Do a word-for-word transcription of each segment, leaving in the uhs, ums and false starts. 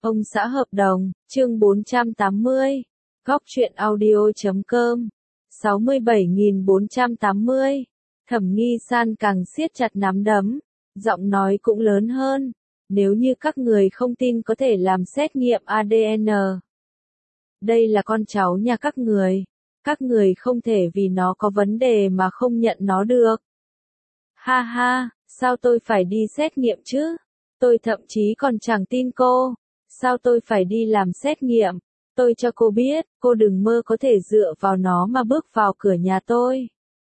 Ông xã hợp đồng, chương bốn trăm tám mươi. Góc truyện audio chấm com. sáu mươi bảy nghìn bốn trăm tám mươi. Thẩm Nghi San càng siết chặt nắm đấm, giọng nói cũng lớn hơn. Nếu như các người không tin có thể làm xét nghiệm a đê en. Đây là con cháu nhà các người. Các người không thể vì nó có vấn đề mà không nhận nó được. Ha ha, sao tôi phải đi xét nghiệm chứ? Tôi thậm chí còn chẳng tin cô. Sao tôi phải đi làm xét nghiệm? Tôi cho cô biết, cô đừng mơ có thể dựa vào nó mà bước vào cửa nhà tôi.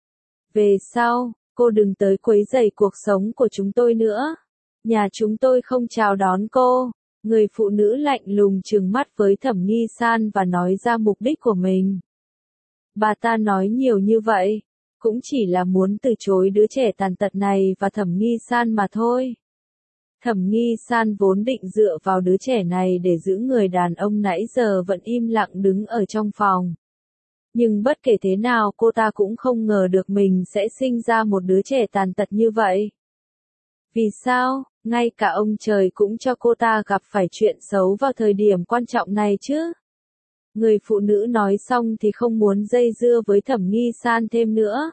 Về sau, cô đừng tới quấy rầy cuộc sống của chúng tôi nữa. Nhà chúng tôi không chào đón cô. Người phụ nữ lạnh lùng trừng mắt với Thẩm Nghi San và nói ra mục đích của mình. Bà ta nói nhiều như vậy, cũng chỉ là muốn từ chối đứa trẻ tàn tật này và Thẩm Nghi San mà thôi. Thẩm Nghi San vốn định dựa vào đứa trẻ này để giữ người đàn ông nãy giờ vẫn im lặng đứng ở trong phòng. Nhưng bất kể thế nào cô ta cũng không ngờ được mình sẽ sinh ra một đứa trẻ tàn tật như vậy. Vì sao, ngay cả ông trời cũng cho cô ta gặp phải chuyện xấu vào thời điểm quan trọng này chứ? Người phụ nữ nói xong thì không muốn dây dưa với Thẩm Nghi San thêm nữa.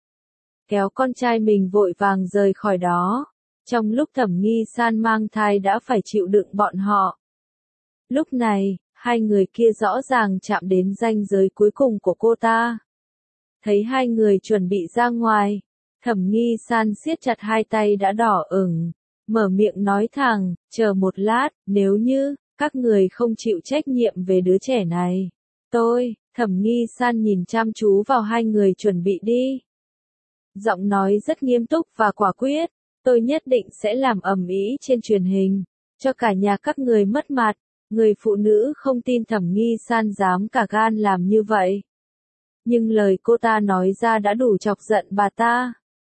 Kéo con trai mình vội vàng rời khỏi đó. Trong lúc Thẩm Nghi San mang thai đã phải chịu đựng bọn họ. Lúc này, hai người kia rõ ràng chạm đến ranh giới cuối cùng của cô ta. Thấy hai người chuẩn bị ra ngoài, Thẩm Nghi San siết chặt hai tay đã đỏ ửng, mở miệng nói thẳng, chờ một lát, nếu như các người không chịu trách nhiệm về đứa trẻ này, tôi, Thẩm Nghi San nhìn chăm chú vào hai người chuẩn bị đi. Giọng nói rất nghiêm túc và quả quyết. Tôi nhất định sẽ làm ầm ĩ trên truyền hình, cho cả nhà các người mất mặt. Người phụ nữ không tin Thẩm Nghi San dám cả gan làm như vậy. Nhưng lời cô ta nói ra đã đủ chọc giận bà ta.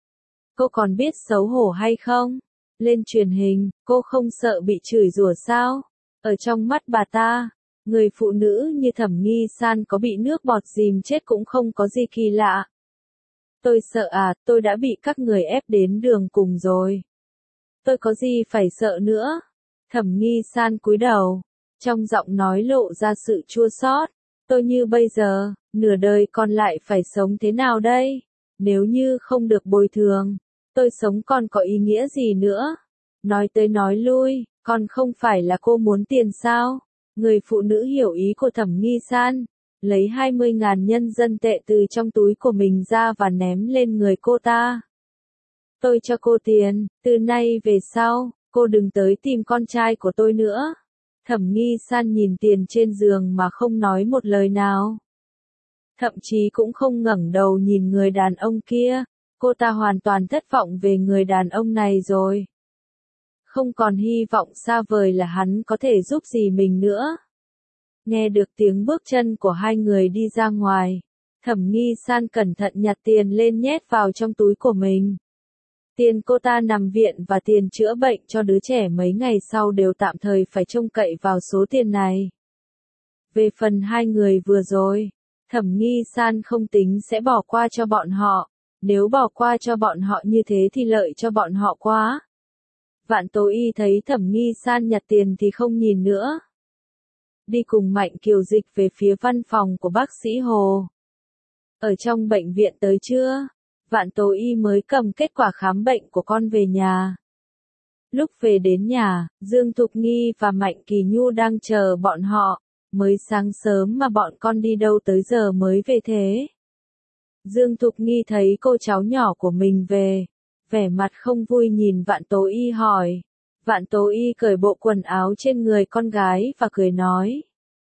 Cô còn biết xấu hổ hay không? Lên truyền hình, cô không sợ bị chửi rủa sao? Ở trong mắt bà ta, người phụ nữ như Thẩm Nghi San có bị nước bọt dìm chết cũng không có gì kỳ lạ. Tôi sợ à, tôi đã bị các người ép đến đường cùng rồi. Tôi có gì phải sợ nữa? Thẩm Nghi San cúi đầu, trong giọng nói lộ ra sự chua xót. Tôi như bây giờ, nửa đời còn lại phải sống thế nào đây? Nếu như không được bồi thường, tôi sống còn có ý nghĩa gì nữa? Nói tới nói lui, còn không phải là cô muốn tiền sao? Người phụ nữ hiểu ý của Thẩm Nghi San. Lấy hai mươi ngàn nhân dân tệ từ trong túi của mình ra và ném lên người cô ta. Tôi cho cô tiền, từ nay về sau, cô đừng tới tìm con trai của tôi nữa. Thẩm Nghi San nhìn tiền trên giường mà không nói một lời nào. Thậm chí cũng không ngẩng đầu nhìn người đàn ông kia, cô ta hoàn toàn thất vọng về người đàn ông này rồi. Không còn hy vọng xa vời là hắn có thể giúp gì mình nữa. Nghe được tiếng bước chân của hai người đi ra ngoài, Thẩm Nghi San cẩn thận nhặt tiền lên nhét vào trong túi của mình. Tiền cô ta nằm viện và tiền chữa bệnh cho đứa trẻ mấy ngày sau đều tạm thời phải trông cậy vào số tiền này. Về phần hai người vừa rồi, Thẩm Nghi San không tính sẽ bỏ qua cho bọn họ, nếu bỏ qua cho bọn họ như thế thì lợi cho bọn họ quá. Vạn Tố Y thấy Thẩm Nghi San nhặt tiền thì không nhìn nữa. Đi cùng Mạnh Kiều Dịch về phía văn phòng của bác sĩ Hồ. Ở trong bệnh viện tới chưa? Vạn Tố Y mới cầm kết quả khám bệnh của con về nhà. Lúc về đến nhà, Dương Thục Nghi và Mạnh Kỳ Nhu đang chờ bọn họ. Mới sáng sớm mà bọn con đi đâu tới giờ mới về thế? Dương Thục Nghi thấy cô cháu nhỏ của mình về, vẻ mặt không vui nhìn Vạn Tố Y hỏi. Vạn Tố Y cởi bộ quần áo trên người con gái và cười nói.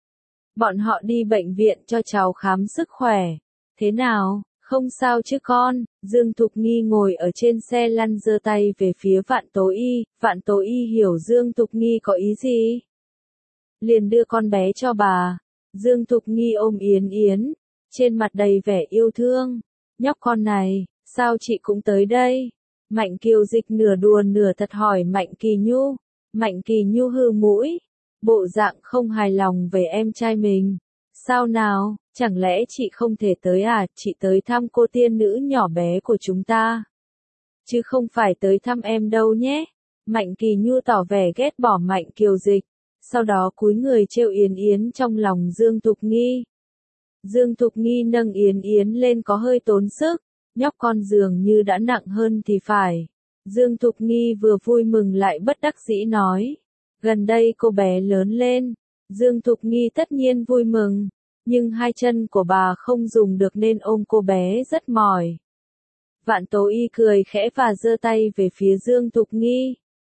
Bọn họ đi bệnh viện cho cháu khám sức khỏe. Thế nào, không sao chứ con? Dương Thục Nghi ngồi ở trên xe lăn giơ tay về phía Vạn Tố Y. Vạn Tố Y hiểu Dương Thục Nghi có ý gì. Liền đưa con bé cho bà. Dương Thục Nghi ôm Yến Yến, trên mặt đầy vẻ yêu thương. Nhóc con này, sao chị cũng tới đây? Mạnh Kiều Dịch nửa đùa nửa thật hỏi Mạnh Kỳ Nhu. Mạnh Kỳ Nhu hừ mũi, bộ dạng không hài lòng về em trai mình. Sao nào, chẳng lẽ chị không thể tới à? Chị tới thăm cô tiên nữ nhỏ bé của chúng ta, chứ không phải tới thăm em đâu nhé. Mạnh Kỳ Nhu tỏ vẻ ghét bỏ Mạnh Kiều Dịch. sau đó cúi người trêu Yến Yến trong lòng Dương Thục Nghi. Dương Thục Nghi nâng Yến Yến lên có hơi tốn sức, nhóc con dường như đã nặng hơn thì phải. Dương Thục Nghi vừa vui mừng lại bất đắc dĩ nói, gần đây cô bé lớn lên. Dương Thục Nghi tất nhiên vui mừng, nhưng hai chân của bà không dùng được nên ôm cô bé rất mỏi. Vạn Tố Y cười khẽ và giơ tay về phía Dương Thục Nghi.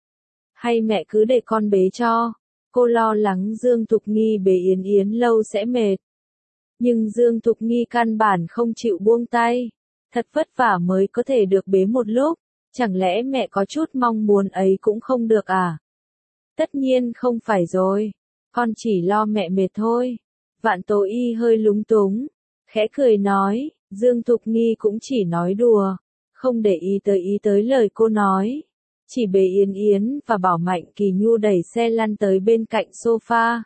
Hay mẹ cứ để con bế cho. Cô lo lắng Dương Thục Nghi bế Yến Yến lâu sẽ mệt. Nhưng Dương Thục Nghi căn bản không chịu buông tay. Thật vất vả mới có thể được bế một lúc. Chẳng lẽ mẹ có chút mong muốn ấy cũng không được à? Tất nhiên không phải rồi. Con chỉ lo mẹ mệt thôi. Vạn Tố Y hơi lúng túng. Khẽ cười nói, Dương Thục Nghi cũng chỉ nói đùa. Không để ý tới ý tới lời cô nói. Chỉ bế Yến Yến và bảo Mạnh Kỳ Nhu đẩy xe lăn tới bên cạnh sofa.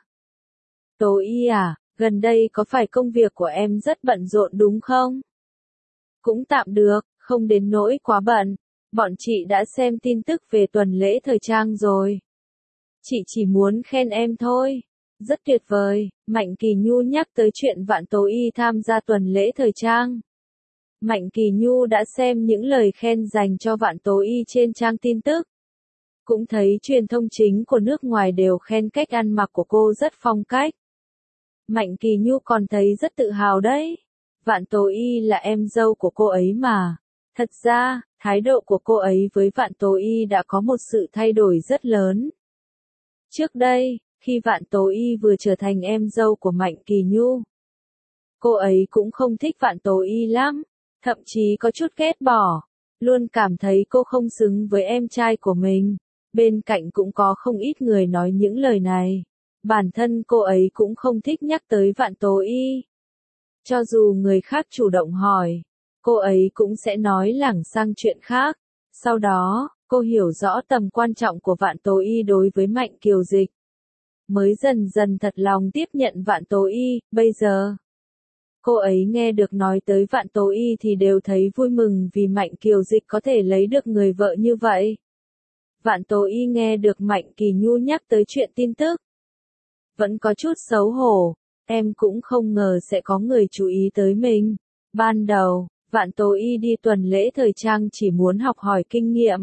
Tố Y à, gần đây có phải công việc của em rất bận rộn đúng không? Cũng tạm được, không đến nỗi quá bận. Bọn chị đã xem tin tức về tuần lễ thời trang rồi. Chị chỉ muốn khen em thôi. Rất tuyệt vời. Mạnh Kỳ Nhu nhắc tới chuyện Vạn Tố Y tham gia tuần lễ thời trang. Mạnh Kỳ Nhu đã xem những lời khen dành cho Vạn Tố Y trên trang tin tức. Cũng thấy truyền thông chính của nước ngoài đều khen cách ăn mặc của cô rất phong cách. Mạnh Kỳ Nhu còn thấy rất tự hào đấy. Vạn Tố Y là em dâu của cô ấy mà. Thật ra, thái độ của cô ấy với Vạn Tố Y đã có một sự thay đổi rất lớn. Trước đây, khi Vạn Tố Y vừa trở thành em dâu của Mạnh Kỳ Nhu, cô ấy cũng không thích Vạn Tố Y lắm, thậm chí có chút ghét bỏ, luôn cảm thấy cô không xứng với em trai của mình. Bên cạnh cũng có không ít người nói những lời này. Bản thân cô ấy cũng không thích nhắc tới Vạn Tố Y. Cho dù người khác chủ động hỏi, cô ấy cũng sẽ nói lảng sang chuyện khác. Sau đó, cô hiểu rõ tầm quan trọng của Vạn Tố Y đối với Mạnh Kiều Dịch. Mới dần dần thật lòng tiếp nhận Vạn Tố Y, bây giờ. Cô ấy nghe được nói tới Vạn Tố Y thì đều thấy vui mừng vì Mạnh Kiều Dịch có thể lấy được người vợ như vậy. Vạn Tố Y nghe được Mạnh Kỳ Nhu nhắc tới chuyện tin tức. Vẫn có chút xấu hổ, em cũng không ngờ sẽ có người chú ý tới mình. Ban đầu, Vạn Tố Y đi tuần lễ thời trang chỉ muốn học hỏi kinh nghiệm.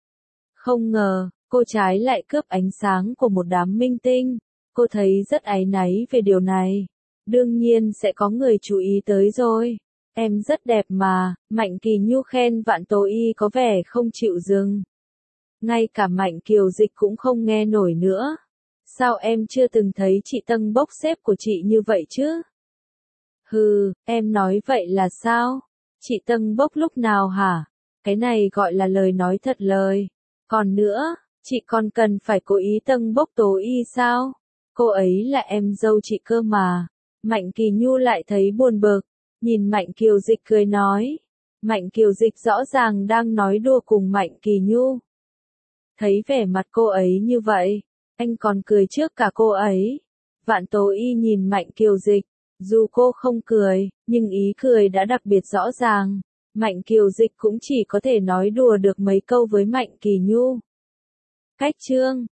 Không ngờ, cô trái lại cướp ánh sáng của một đám minh tinh. Cô thấy rất áy náy về điều này. Đương nhiên sẽ có người chú ý tới rồi. Em rất đẹp mà, Mạnh Kỳ Nhu khen Vạn Tố Y có vẻ không chịu dừng. Ngay cả Mạnh Kiều Dịch cũng không nghe nổi nữa. Sao em chưa từng thấy chị Tân bốc xếp của chị như vậy chứ? Hừ, em nói vậy là sao? Chị Tân bốc lúc nào hả? Cái này gọi là lời nói thật lời. Còn nữa, chị còn cần phải cố ý Tân bốc Tố Y sao? Cô ấy là em dâu chị cơ mà. Mạnh Kỳ Nhu lại thấy buồn bực, nhìn Mạnh Kiều Dịch cười nói. Mạnh Kiều Dịch rõ ràng đang nói đùa cùng Mạnh Kỳ Nhu. Thấy vẻ mặt cô ấy như vậy, anh còn cười trước cả cô ấy. Vạn Tố Y nhìn Mạnh Kiều Dịch, dù cô không cười, nhưng ý cười đã đặc biệt rõ ràng. Mạnh Kiều Dịch cũng chỉ có thể nói đùa được mấy câu với Mạnh Kỳ Nhu. Cách chương